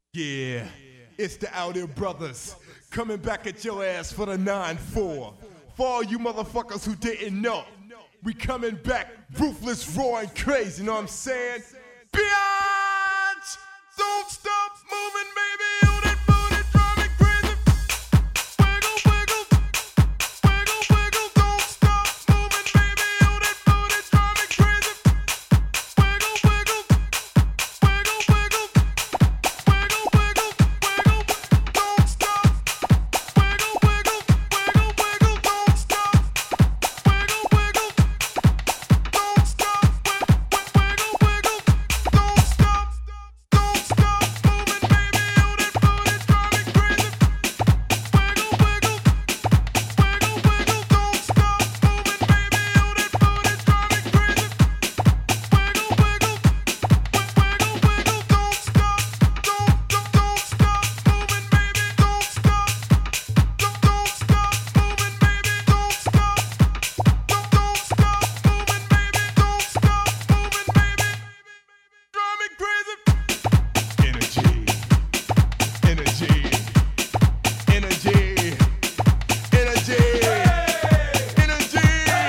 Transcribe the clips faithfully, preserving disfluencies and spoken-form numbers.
Yeah, it's the Out Here Brothers coming back at your ass for the nine four. For all you motherfuckers who didn't know, we coming back ruthless, raw, and crazy, you know what I'm saying? Biatch! Don't stop moving, baby, on that booty, drive me crazy. Wiggle, wiggle, wiggle, wiggle, don't stop moving, baby, on that booty, drive me crazy. Wiggle, wiggle, wiggle, wiggle, wiggle, wiggle, wiggle, don't stop. Wiggle, wiggle, wiggle, wiggle, don't stop. Wiggle, wiggle, don't stop. Wiggle, wiggle, don't stop. Don't stop moving, baby, on that booty, drive me crazy. Wiggle, wiggle, wiggle, wiggle, don't stop moving, baby, on that booty, drive me crazy. Wiggle, wiggle, wiggle, wiggle, don't stop. Don't, don't, don't stop moving, baby, don't stop. Don't, don't stop moving, baby, don't stop. Don't, don't stop moving, baby, don't stop moving, baby. Drive me crazy. Energy, energy, energy, energy, energy,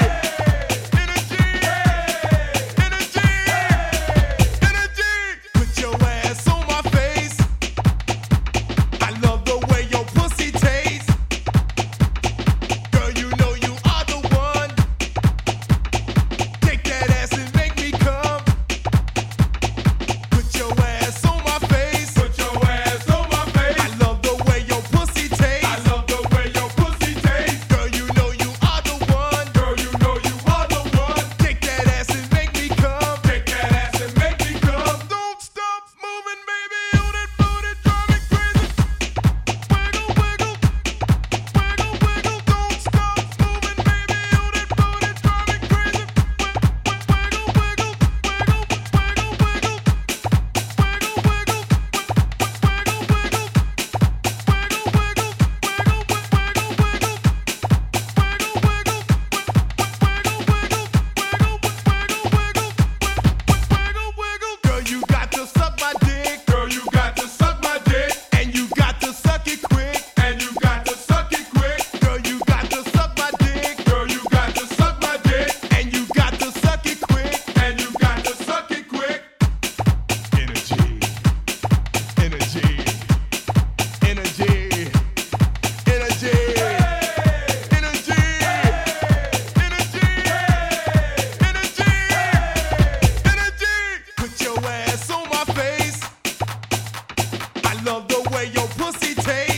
energy, energy, energy. Put your ass on my face. I love the way your pussy tastes. Girl, you know you are the one. Take that ass and make me come. Put your ass on my face. Put your ass on my face. I love the way your pussy tastes. I love the way your pussy tastes. Girl, you know you are the one. Girl, you know you are the one. Take that ass and make me come. Take that ass and make me come. Don't stop moving, baby, on that booty, drive me crazy. Wiggle, wiggle, wiggle, wiggle, don't stop moving, baby, on that booty, drive me crazy. Wiggle, wiggle, wiggle, wiggle, wiggle, wiggle, wiggle, wiggle, wiggle, wiggle, wiggle, Girl, you got to suck my dick. Girl, you got to suck my dick. And you got to suck it quick. And you got to suck it quick. Girl, you got to suck my dick. Girl, you got to suck my dick. And you got to suck it quick. And you got to suck it quick. Energy, energy, energy, energy, energy, energy, energy, energy. Put your ass on my face. I love the way your pussy tastes.